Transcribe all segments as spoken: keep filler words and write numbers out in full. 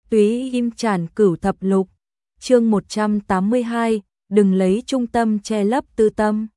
Túy Im Trản Cửu Thập Lục, chương một trăm tám mươi hai, đừng lấy trung tâm che lấp tư tâm.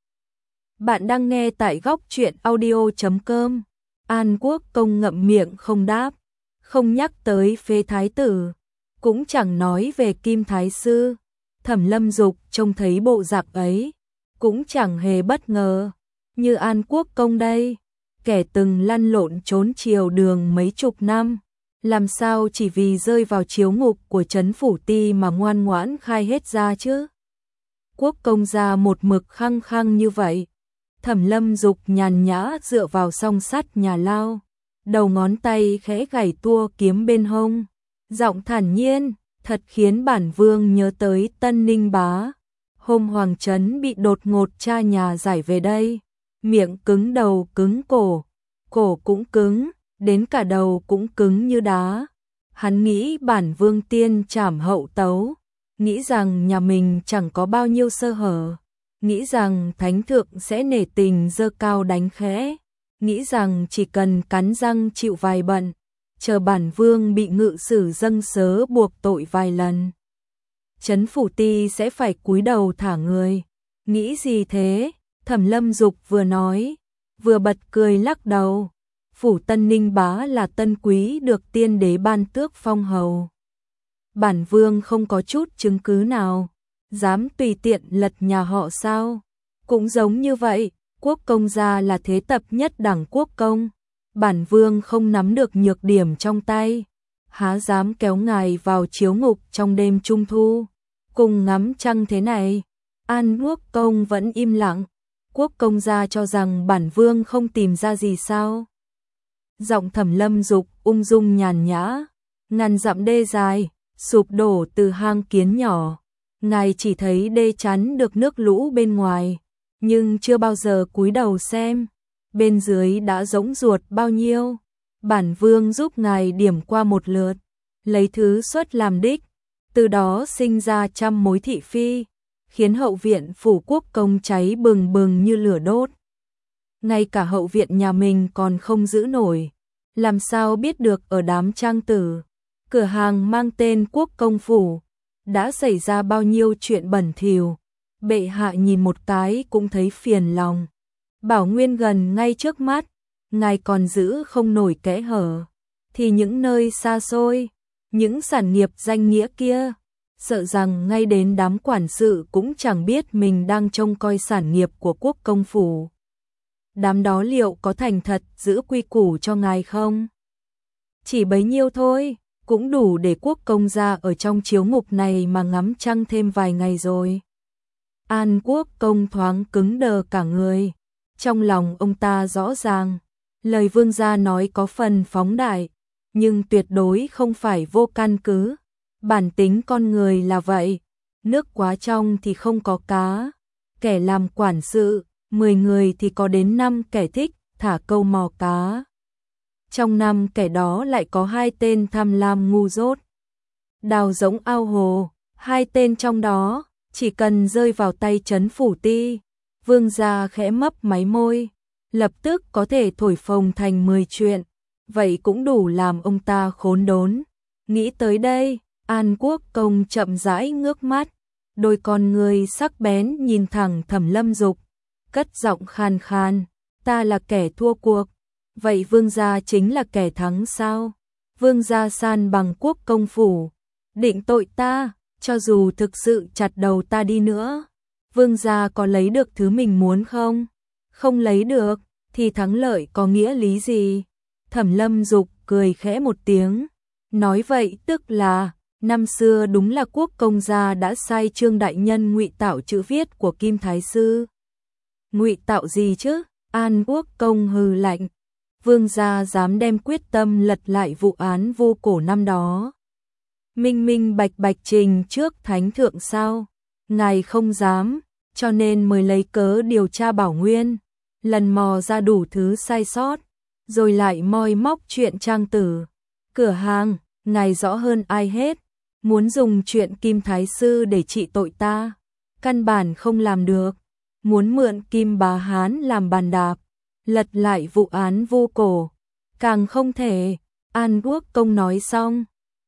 Bạn đang nghe tại góc truyện audio chấm com. An Quốc Công ngậm miệng không đáp, không nhắc tới Phế Thái Tử, cũng chẳng nói về Kim Thái Sư. Thẩm Lâm Dục trông thấy bộ dạng ấy, cũng chẳng hề bất ngờ. Như An Quốc Công đây, kẻ từng lăn lộn trốn triều đường mấy chục năm, làm sao chỉ vì rơi vào chiếu ngục của Trấn Phủ Ti mà ngoan ngoãn khai hết ra chứ? Quốc công gia một mực khăng khăng như vậy. Thẩm Lâm Dục nhàn nhã dựa vào song sắt nhà lao, đầu ngón tay khẽ gảy tua kiếm bên hông, giọng thản nhiên, thật khiến bản vương nhớ tới Tân Ninh Bá. Hôm Hoàng Trấn bị đột ngột cha nhà giải về đây, miệng cứng đầu cứng cổ, cổ cũng cứng, đến cả đầu cũng cứng như đá. Hắn nghĩ bản vương tiên trảm hậu tấu, nghĩ rằng nhà mình chẳng có bao nhiêu sơ hở, nghĩ rằng thánh thượng sẽ nể tình giơ cao đánh khẽ, nghĩ rằng chỉ cần cắn răng chịu vài bận, chờ bản vương bị ngự sử dâng sớ buộc tội vài lần, Trấn Phủ Ti sẽ phải cúi đầu thả người. Nghĩ gì thế? Thẩm Lâm Dục vừa nói, vừa bật cười lắc đầu. Phủ Tân Ninh Bá là tân quý được tiên đế ban tước phong hầu. Bản vương không có chút chứng cứ nào, dám tùy tiện lật nhà họ sao? Cũng giống như vậy, quốc công gia là thế tập nhất đẳng quốc công, bản vương không nắm được nhược điểm trong tay, há dám kéo ngài vào chiếu ngục trong đêm trung thu, cùng ngắm trăng thế này. An Quốc Công vẫn im lặng. Quốc công gia cho rằng bản vương không tìm ra gì sao? Giọng Thẩm Lâm Dục ung dung nhàn nhã, ngàn dặm đê dài, sụp đổ từ hang kiến nhỏ. Ngài chỉ thấy đê chắn được nước lũ bên ngoài, nhưng chưa bao giờ cúi đầu xem, bên dưới đã rỗng ruột bao nhiêu. Bản vương giúp ngài điểm qua một lượt, lấy thứ xuất làm đích, từ đó sinh ra trăm mối thị phi, khiến hậu viện phủ quốc công cháy bừng bừng như lửa đốt. Ngay cả hậu viện nhà mình còn không giữ nổi, làm sao biết được ở đám trang tử, cửa hàng mang tên quốc công phủ, đã xảy ra bao nhiêu chuyện bẩn thỉu. Bệ hạ nhìn một cái cũng thấy phiền lòng. Bảo Nguyên gần ngay trước mắt, ngài còn giữ không nổi kẽ hở, thì những nơi xa xôi, những sản nghiệp danh nghĩa kia, sợ rằng ngay đến đám quản sự cũng chẳng biết mình đang trông coi sản nghiệp của quốc công phủ. Đám đó liệu có thành thật giữ quy củ cho ngài không? Chỉ bấy nhiêu thôi, cũng đủ để quốc công gia ở trong chiếu ngục này mà ngắm trăng thêm vài ngày rồi. An Quốc Công thoáng cứng đờ cả người. Trong lòng ông ta rõ ràng, lời vương gia nói có phần phóng đại, nhưng tuyệt đối không phải vô căn cứ. Bản tính con người là vậy, nước quá trong thì không có cá. Kẻ làm quản sự, mười người thì có đến năm kẻ thích thả câu mò cá. Trong năm kẻ đó lại có hai tên tham lam ngu dốt, đào rỗng ao hồ. Hai tên trong đó, chỉ cần rơi vào tay Trấn Phủ Ti, vương gia khẽ mấp máy môi, lập tức có thể thổi phồng thành mười chuyện. Vậy cũng đủ làm ông ta khốn đốn. Nghĩ tới đây, An Quốc Công chậm rãi ngước mắt, đôi con người sắc bén nhìn thẳng Thẩm Lâm Dục, cất giọng khan khan, ta là kẻ thua cuộc, vậy vương gia chính là kẻ thắng sao? Vương gia san bằng quốc công phủ, định tội ta, cho dù thực sự chặt đầu ta đi nữa, vương gia có lấy được thứ mình muốn không? Không lấy được, thì thắng lợi có nghĩa lý gì? Thẩm Lâm Dục cười khẽ một tiếng, nói vậy tức là năm xưa đúng là quốc công gia đã sai Trương đại nhân ngụy tạo chữ viết của Kim Thái Sư. Ngụy tạo gì chứ? An Quốc Công hừ lạnh. Vương gia dám đem quyết tâm lật lại vụ án vô cổ năm đó, minh minh bạch bạch trình trước thánh thượng sao? Ngài không dám, cho nên mới lấy cớ điều tra Bảo Nguyên, lần mò ra đủ thứ sai sót, rồi lại moi móc chuyện trang tử, cửa hàng. Ngài rõ hơn ai hết, muốn dùng chuyện Kim Thái Sư để trị tội ta, căn bản không làm được. Muốn mượn Kim Bá Hán làm bàn đạp, lật lại vụ án vô cổ, càng không thể. An Quốc Công nói xong,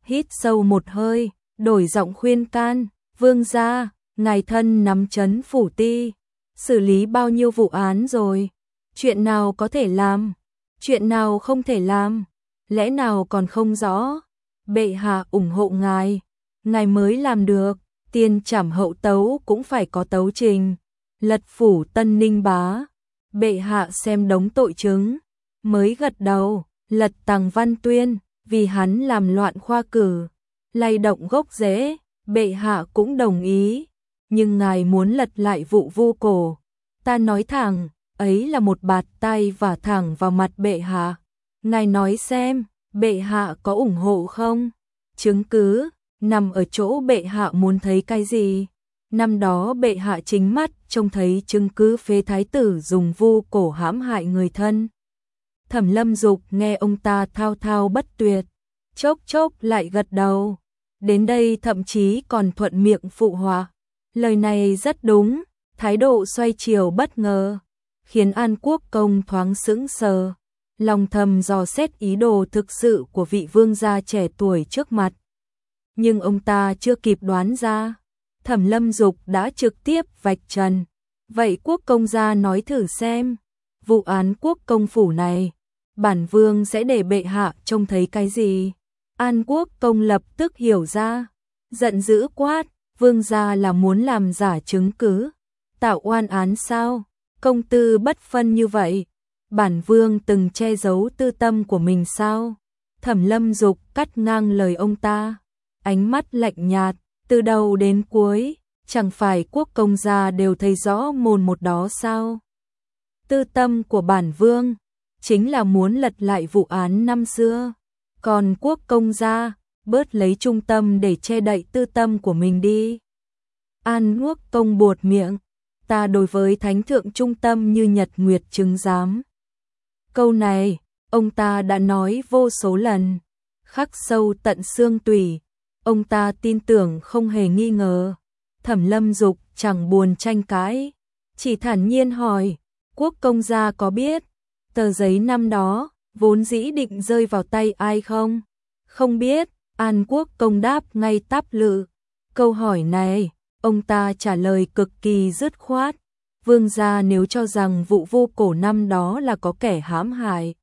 hít sâu một hơi, đổi giọng khuyên can, vương gia, ngài thân nắm trấn phủ ti, xử lý bao nhiêu vụ án rồi, chuyện nào có thể làm, chuyện nào không thể làm, lẽ nào còn không rõ, bệ hạ ủng hộ ngài, ngài mới làm được, tiên trảm hậu tấu cũng phải có tấu trình, lật phủ Tân Ninh bá, bệ hạ xem đống tội chứng, mới gật đầu, lật Tằng Văn Tuyên, vì hắn làm loạn khoa cử, lay động gốc rễ, bệ hạ cũng đồng ý, nhưng ngài muốn lật lại vụ Vu Cổ, ta nói thẳng, ấy là một bạt tay vả thẳng vào mặt bệ hạ, ngài nói xem, bệ hạ có ủng hộ không? Chứng cứ nằm ở chỗ bệ hạ muốn thấy cái gì? Năm đó bệ hạ chính mắt trông thấy chứng cứ phế thái tử dùng Vu Cổ hãm hại người thân. Thẩm Lâm Dục nghe ông ta thao thao bất tuyệt, chốc chốc lại gật đầu, đến đây thậm chí còn thuận miệng phụ họa. Lời này rất đúng, thái độ xoay chiều bất ngờ, khiến An Quốc công thoáng sững sờ, lòng thầm dò xét ý đồ thực sự của vị vương gia trẻ tuổi trước mặt. Nhưng ông ta chưa kịp đoán ra, Thẩm Lâm Dục đã trực tiếp vạch trần. Vậy Quốc công gia nói thử xem, vụ án Quốc công phủ này, bản vương sẽ để bệ hạ trông thấy cái gì? An Quốc công lập tức hiểu ra, giận dữ quát, vương gia là muốn làm giả chứng cứ, tạo oan án sao? Công tư bất phân như vậy, bản vương từng che giấu tư tâm của mình sao? Thẩm Lâm Dục cắt ngang lời ông ta, ánh mắt lạnh nhạt, từ đầu đến cuối, chẳng phải Quốc công gia đều thấy rõ mồn một đó sao? Tư tâm của bản vương chính là muốn lật lại vụ án năm xưa, còn Quốc công gia bớt lấy trung tâm để che đậy tư tâm của mình đi. An Quốc công buột miệng, ta đối với thánh thượng trung tâm như nhật nguyệt chứng giám. Câu này, ông ta đã nói vô số lần, khắc sâu tận xương tủy, ông ta tin tưởng không hề nghi ngờ. Thẩm Lâm Dục chẳng buồn tranh cãi, chỉ thản nhiên hỏi, Quốc công gia có biết tờ giấy năm đó vốn dĩ định rơi vào tay ai không? Không biết, An Quốc công đáp ngay táp lự. Câu hỏi này, ông ta trả lời cực kỳ dứt khoát. Vương gia nếu cho rằng vụ Vu Cổ năm đó là có kẻ hãm hại,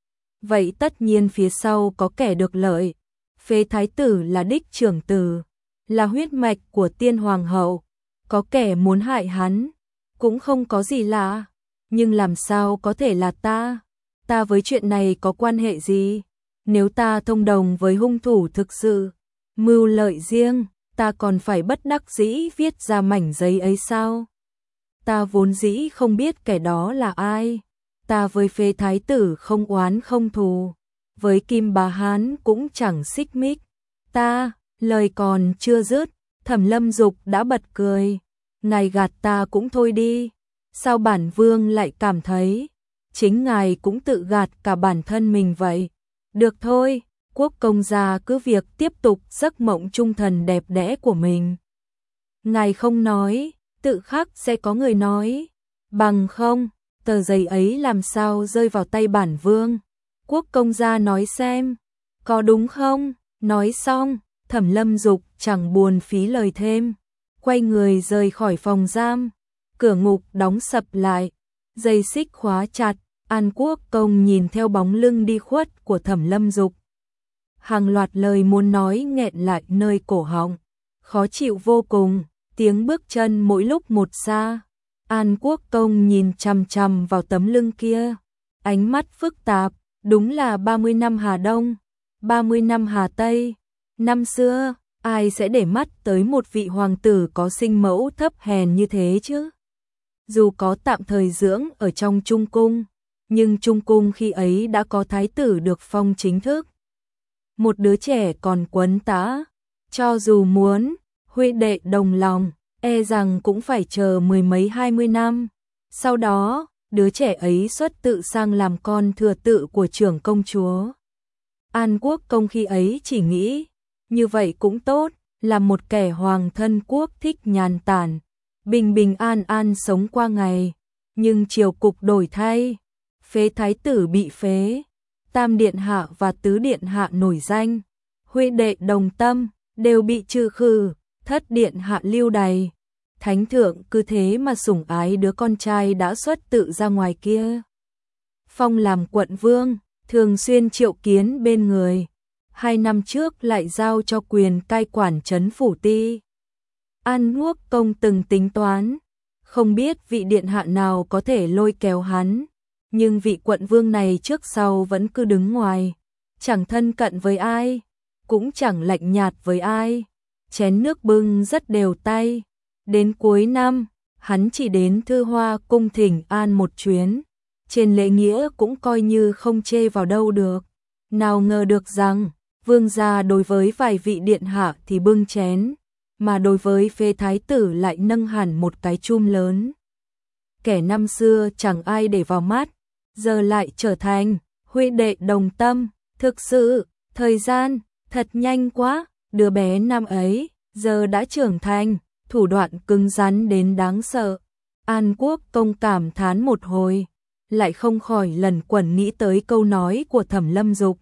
vậy tất nhiên phía sau có kẻ được lợi. Phế thái tử là đích trưởng tử, là huyết mạch của tiên hoàng hậu, có kẻ muốn hại hắn, cũng không có gì lạ. Nhưng làm sao có thể là ta? Ta với chuyện này có quan hệ gì? Nếu ta thông đồng với hung thủ thực sự, mưu lợi riêng, ta còn phải bất đắc dĩ viết ra mảnh giấy ấy sao? Ta vốn dĩ không biết kẻ đó là ai. Ta với phế thái tử không oán không thù, với Kim Bá Hán cũng chẳng xích mích. Ta, lời còn chưa dứt, Thẩm Lâm Dục đã bật cười. Ngài gạt ta cũng thôi đi. Sao bản vương lại cảm thấy chính ngài cũng tự gạt cả bản thân mình vậy? Được thôi, Quốc công gia cứ việc tiếp tục giấc mộng trung thần đẹp đẽ của mình. Ngài không nói, tự khắc sẽ có người nói. Bằng không, tờ giấy ấy làm sao rơi vào tay bản vương? Quốc công gia nói xem, có đúng không? Nói xong, Thẩm Lâm Dục chẳng buồn phí lời thêm, quay người rời khỏi phòng giam. Cửa ngục đóng sập lại, dây xích khóa chặt. An Quốc công nhìn theo bóng lưng đi khuất của Thẩm Lâm Dục, hàng loạt lời muốn nói nghẹn lại nơi cổ họng, khó chịu vô cùng. Tiếng bước chân mỗi lúc một xa. An Quốc công nhìn chằm chằm vào tấm lưng kia, ánh mắt phức tạp. Đúng là ba mươi năm Hà Đông, ba mươi năm Hà Tây. Năm xưa, ai sẽ để mắt tới một vị hoàng tử có sinh mẫu thấp hèn như thế chứ? Dù có tạm thời dưỡng ở trong Trung cung, nhưng Trung cung khi ấy đã có thái tử được phong chính thức. Một đứa trẻ còn quấn tã, cho dù muốn huynh đệ đồng lòng, e rằng cũng phải chờ mười mấy hai mươi năm. Sau đó, đứa trẻ ấy xuất tự sang làm con thừa tự của trưởng công chúa. An Quốc công khi ấy chỉ nghĩ, như vậy cũng tốt, là một kẻ hoàng thân quốc thích nhàn tản, bình bình an an sống qua ngày. Nhưng triều cục đổi thay, phế thái tử bị phế, tam điện hạ và tứ điện hạ nổi danh, huynh đệ đồng tâm, đều bị trừ khử, thất điện hạ lưu đày. Thánh thượng cứ thế mà sủng ái đứa con trai đã xuất tự ra ngoài kia. Phong làm quận vương, thường xuyên triệu kiến bên người. Hai năm trước lại giao cho quyền cai quản trấn phủ ti. An Quốc công từng tính toán, không biết vị điện hạ nào có thể lôi kéo hắn, nhưng vị quận vương này trước sau vẫn cứ đứng ngoài, chẳng thân cận với ai, cũng chẳng lạnh nhạt với ai, chén nước bưng rất đều tay. Đến cuối năm, hắn chỉ đến Thư Hoa cung thỉnh an một chuyến, trên lễ nghĩa cũng coi như không chê vào đâu được. Nào ngờ được rằng, vương gia đối với vài vị điện hạ thì bưng chén, mà đối với phê thái tử lại nâng hẳn một cái chum lớn. Kẻ năm xưa chẳng ai để vào mắt, giờ lại trở thành huynh đệ đồng tâm. Thực sự, thời gian thật nhanh quá, đứa bé năm ấy giờ đã trưởng thành, thủ đoạn cứng rắn đến đáng sợ. An Quốc công cảm thán một hồi, lại không khỏi lẩn quẩn nghĩ tới câu nói của Thẩm Lâm Dục.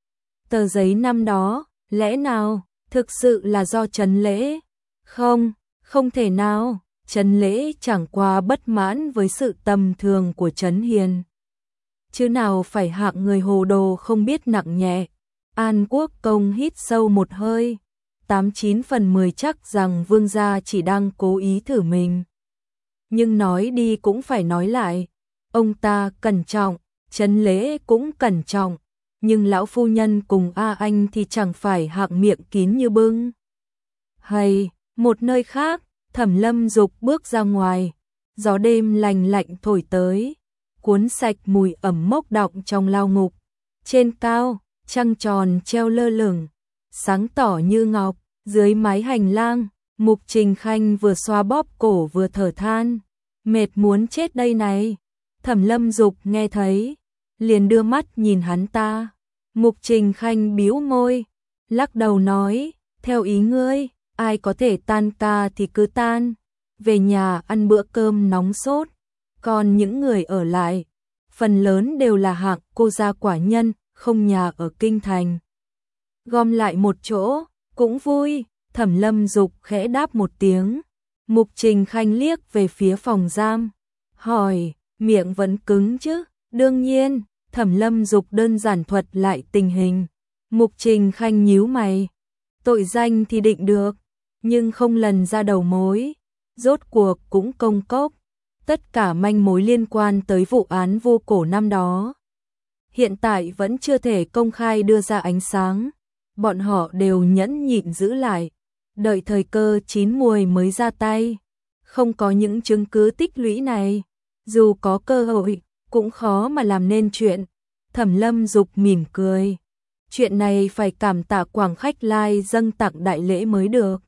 Tờ giấy năm đó, lẽ nào thực sự là do Trấn Lễ? Không, không thể nào, Trấn Lễ chẳng qua bất mãn với sự tầm thường của Trấn Hiền. Chứ nào phải hạng người hồ đồ không biết nặng nhẹ. An Quốc công hít sâu một hơi, tám chín phần mười chắc rằng vương gia chỉ đang cố ý thử mình. Nhưng nói đi cũng phải nói lại, ông ta cẩn trọng, Trấn Lễ cũng cẩn trọng, nhưng lão phu nhân cùng A Anh thì chẳng phải hạng miệng kín như bưng. Hay, một nơi khác, Thẩm Lâm Dục bước ra ngoài, gió đêm lành lạnh thổi tới, cuốn sạch mùi ẩm mốc đọng trong lao ngục. Trên cao, trăng tròn treo lơ lửng, sáng tỏ như ngọc, dưới mái hành lang, Mục Trình Khanh vừa xoa bóp cổ vừa thở than, mệt muốn chết đây này. Thẩm Lâm Dục nghe thấy, liền đưa mắt nhìn hắn ta. Mục Trình Khanh bĩu môi, lắc đầu nói, theo ý ngươi, ai có thể tan ca thì cứ tan, về nhà ăn bữa cơm nóng sốt, còn những người ở lại, phần lớn đều là hạng cô gia quả nhân, không nhà ở kinh thành. Gom lại một chỗ, cũng vui. Thẩm Lâm Dục khẽ đáp một tiếng. Mục Trình Khanh liếc về phía phòng giam, hỏi, miệng vẫn cứng chứ? Đương nhiên. Thẩm Lâm Dục đơn giản thuật lại tình hình. Mục Trình Khanh nhíu mày, tội danh thì định được, nhưng không lần ra đầu mối, rốt cuộc cũng công cốc. Tất cả manh mối liên quan tới vụ án vô cổ năm đó, hiện tại vẫn chưa thể công khai đưa ra ánh sáng. Bọn họ đều nhẫn nhịn giữ lại, đợi thời cơ chín muồi mới ra tay. Không có những chứng cứ tích lũy này, dù có cơ hội, cũng khó mà làm nên chuyện. Thẩm Lâm Dục mỉm cười, chuyện này phải cảm tạ Quảng Khách Lai dâng tặng đại lễ mới được.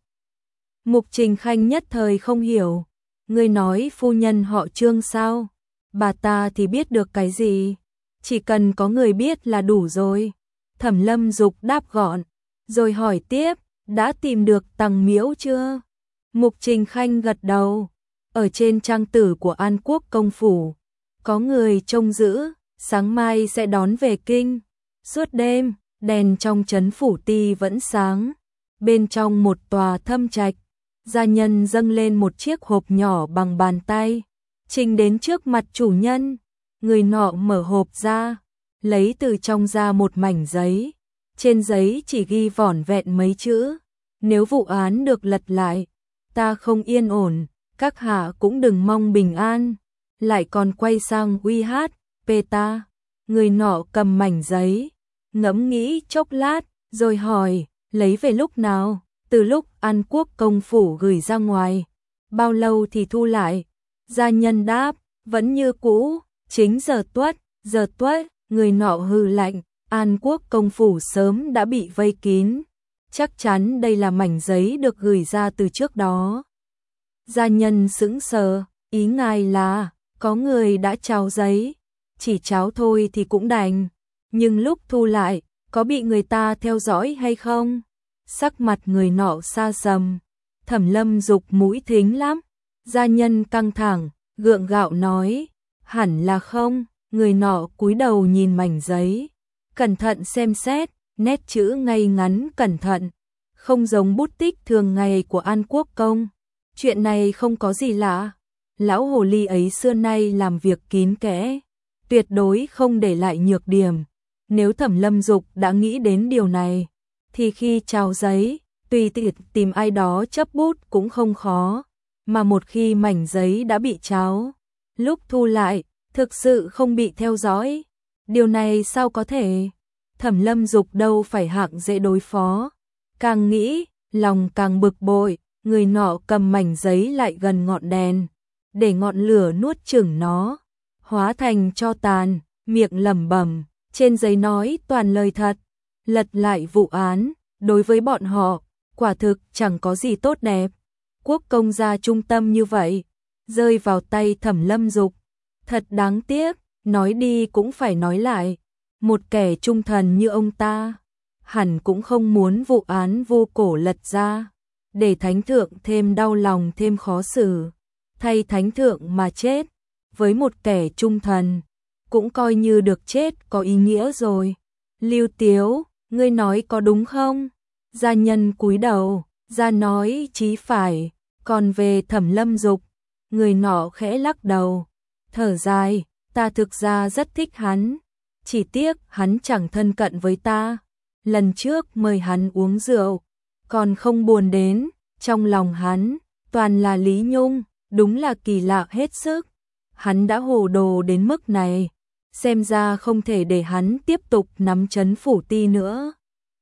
Mục Trình Khanh nhất thời không hiểu, ngươi nói phu nhân họ Trương sao? Bà ta thì biết được cái gì? Chỉ cần có người biết là đủ rồi. Thẩm Lâm Dục đáp gọn, rồi hỏi tiếp, đã tìm được Tằng Miễu chưa? Mục Trình Khanh gật đầu, ở trên trang tử của An Quốc công phủ, có người trông giữ, sáng mai sẽ đón về kinh. Suốt đêm, đèn trong trấn phủ ti vẫn sáng. Bên trong một tòa thâm trạch, gia nhân dâng lên một chiếc hộp nhỏ bằng bàn tay, trình đến trước mặt chủ nhân. Người nọ mở hộp ra, lấy từ trong ra một mảnh giấy. Trên giấy chỉ ghi vỏn vẹn mấy chữ, nếu vụ án được lật lại, ta không yên ổn, các hạ cũng đừng mong bình an. Lại còn quay sang uy hát, pê ta. Người nọ cầm mảnh giấy, ngẫm nghĩ chốc lát, rồi hỏi, lấy về lúc nào? Từ lúc An Quốc công phủ gửi ra ngoài. Bao lâu thì thu lại? Gia nhân đáp, vẫn như cũ, chính giờ tuất, giờ tuất. Người nọ hừ lạnh, An Quốc công phủ sớm đã bị vây kín, chắc chắn đây là mảnh giấy được gửi ra từ trước đó. Gia nhân sững sờ, ý ngài là, có người đã tráo giấy, chỉ tráo thôi thì cũng đành, nhưng lúc thu lại, có bị người ta theo dõi hay không? Sắc mặt người nọ xa sầm, Thẩm Lâm Dục mũi thính lắm. Gia nhân căng thẳng, gượng gạo nói, hẳn là không. Người nọ cúi đầu nhìn mảnh giấy, cẩn thận xem xét, nét chữ ngay ngắn cẩn thận, không giống bút tích thường ngày của An Quốc Công. Chuyện này không có gì lạ, lão hồ ly ấy xưa nay làm việc kín kẽ, tuyệt đối không để lại nhược điểm. Nếu Thẩm Lâm Dục đã nghĩ đến điều này, thì khi trao giấy, tùy tiện tìm ai đó chấp bút cũng không khó, mà một khi mảnh giấy đã bị tráo, lúc thu lại, thực sự không bị theo dõi. Điều này sao có thể? Thẩm Lâm Dục đâu phải hạng dễ đối phó. Càng nghĩ, lòng càng bực bội, người nọ cầm mảnh giấy lại gần ngọn đèn, để ngọn lửa nuốt chửng nó, hóa thành tro tàn, miệng lẩm bẩm, trên giấy nói toàn lời thật. Lật lại vụ án, đối với bọn họ, quả thực chẳng có gì tốt đẹp. Quốc công gia trung tâm như vậy, rơi vào tay Thẩm Lâm Dục, thật đáng tiếc. Nói đi cũng phải nói lại, một kẻ trung thần như ông ta, hẳn cũng không muốn vụ án vô cổ lật ra, để thánh thượng thêm đau lòng thêm khó xử, thay thánh thượng mà chết. Với một kẻ trung thần, cũng coi như được chết có ý nghĩa rồi. Lưu Tiếu, ngươi nói có đúng không? Gia nhân cúi đầu, gia nói chí phải. Còn về Thẩm Lâm Dục, người nọ khẽ lắc đầu, thở dài, ta thực ra rất thích hắn, chỉ tiếc hắn chẳng thân cận với ta. Lần trước mời hắn uống rượu, còn không buồn đến, trong lòng hắn toàn là Lý Nhung, đúng là kỳ lạ hết sức. Hắn đã hồ đồ đến mức này, xem ra không thể để hắn tiếp tục nắm trấn phủ ti nữa.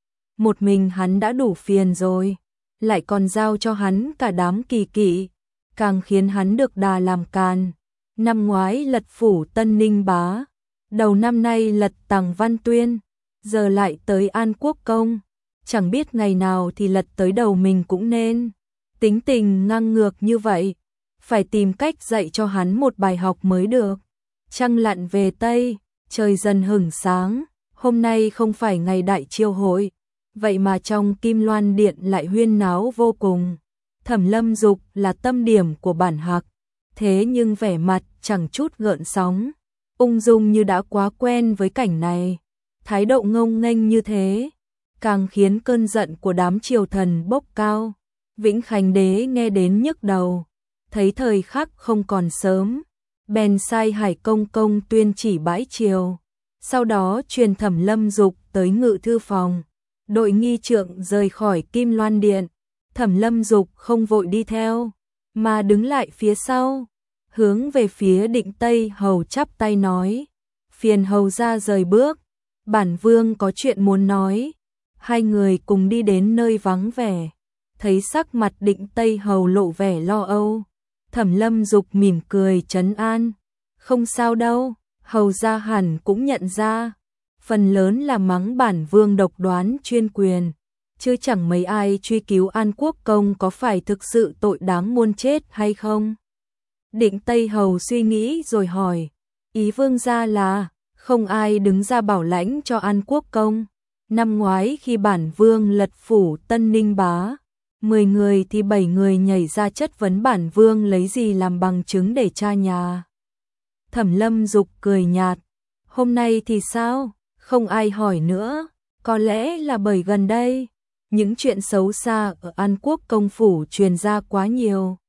Một mình hắn đã đủ phiền rồi, lại còn giao cho hắn cả đám kỳ kỵ, càng khiến hắn được đà làm càn. Năm ngoái lật phủ Tân Ninh Bá, đầu năm nay lật Tằng Văn Tuyên, giờ lại tới An Quốc Công, chẳng biết ngày nào thì lật tới đầu mình cũng nên. Tính tình ngang ngược như vậy, phải tìm cách dạy cho hắn một bài học mới được. Trăng lặn về Tây, trời dần hửng sáng, hôm nay không phải ngày đại chiêu hội, vậy mà trong Kim Loan Điện lại huyên náo vô cùng. Thẩm Lâm Dục là tâm điểm của bản hạc, thế nhưng vẻ mặt chẳng chút gợn sóng, ung dung như đã quá quen với cảnh này. Thái độ ngông nghênh như thế, càng khiến cơn giận của đám triều thần bốc cao. Vĩnh Khánh đế nghe đến nhức đầu, thấy thời khắc không còn sớm, bèn sai Hải Công Công tuyên chỉ bãi triều, sau đó truyền Thẩm Lâm Dục tới ngự thư phòng. Đội nghi trượng rời khỏi Kim Loan Điện, Thẩm Lâm Dục không vội đi theo, mà đứng lại phía sau, hướng về phía Định Tây Hầu chắp tay nói, phiền hầu ra rời bước, bản vương có chuyện muốn nói. Hai người cùng đi đến nơi vắng vẻ, thấy sắc mặt Định Tây Hầu lộ vẻ lo âu, Thẩm Lâm Dục mỉm cười trấn an, không sao đâu, hầu ra hẳn cũng nhận ra, phần lớn là mắng bản vương độc đoán chuyên quyền, chứ chẳng mấy ai truy cứu An Quốc Công có phải thực sự tội đáng muôn chết hay không. Định Tây Hầu suy nghĩ rồi hỏi, ý vương gia là không ai đứng ra bảo lãnh cho An Quốc Công. Năm ngoái khi bản vương lật phủ Tân Ninh Bá, mười người thì bảy người nhảy ra chất vấn bản vương lấy gì làm bằng chứng để tra nhà. Thẩm Lâm Dục cười nhạt, hôm nay thì sao? Không ai hỏi nữa, có lẽ là bởi gần đây những chuyện xấu xa ở An Quốc Công phủ truyền ra quá nhiều.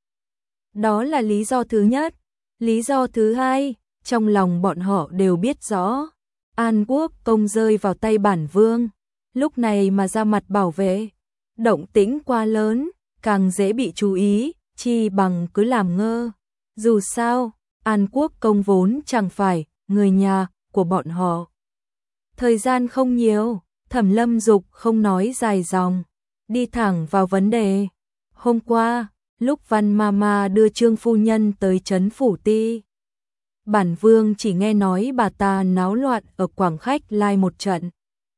Đó là lý do thứ nhất. Lý do thứ hai, trong lòng bọn họ đều biết rõ, An Quốc Công rơi vào tay bản vương, lúc này mà ra mặt bảo vệ, động tĩnh quá lớn, càng dễ bị chú ý, chi bằng cứ làm ngơ. Dù sao, An Quốc Công vốn chẳng phải người nhà của bọn họ. Thời gian không nhiều, Thẩm Lâm Dục không nói dài dòng, đi thẳng vào vấn đề. Hôm qua, lúc Văn Mama đưa Trương phu nhân tới trấn phủ ti, bản vương chỉ nghe nói bà ta náo loạn ở Quảng Khách Lai một trận.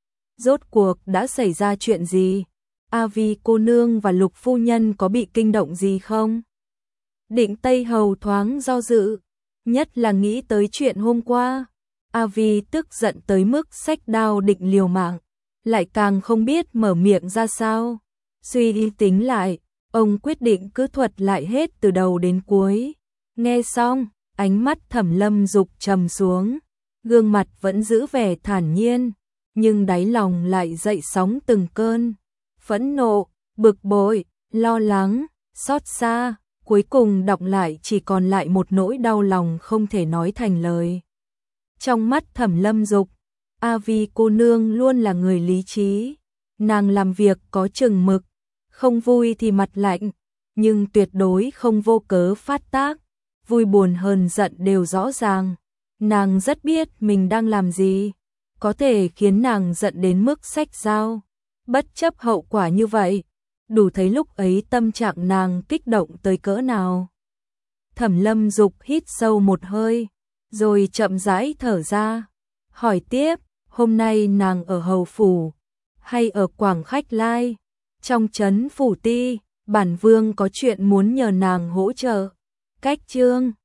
Rốt cuộc đã xảy ra chuyện gì? A Vi cô nương và Lục phu nhân có bị kinh động gì không? Định Tây Hầu thoáng do dự, nhất là nghĩ tới chuyện hôm qua. A Vi tức giận tới mức xách đao định liều mạng, lại càng không biết mở miệng ra sao. Suy đi tính lại, ông quyết định cứ thuật lại hết từ đầu đến cuối. Nghe xong, ánh mắt Thẩm Lâm Dục trầm xuống, gương mặt vẫn giữ vẻ thản nhiên. nhưng đáy lòng lại dậy sóng từng cơn, phẫn nộ, bực bội, lo lắng, xót xa, cuối cùng đọc lại chỉ còn lại một nỗi đau lòng không thể nói thành lời. Trong mắt Thẩm Lâm Dục, A Vi cô nương luôn là người lý trí, nàng làm việc có chừng mực, không vui thì mặt lạnh, nhưng tuyệt đối không vô cớ phát tác, vui buồn hờn giận đều rõ ràng. Nàng rất biết mình đang làm gì, có thể khiến nàng giận đến mức xách dao, bất chấp hậu quả như vậy, đủ thấy lúc ấy tâm trạng nàng kích động tới cỡ nào. Thẩm Lâm Dục hít sâu một hơi, rồi chậm rãi thở ra, hỏi tiếp, hôm nay nàng ở Hầu Phủ, hay ở Quảng Khách Lai, trong trấn Phủ Ti, bản vương có chuyện muốn nhờ nàng hỗ trợ. Cách chương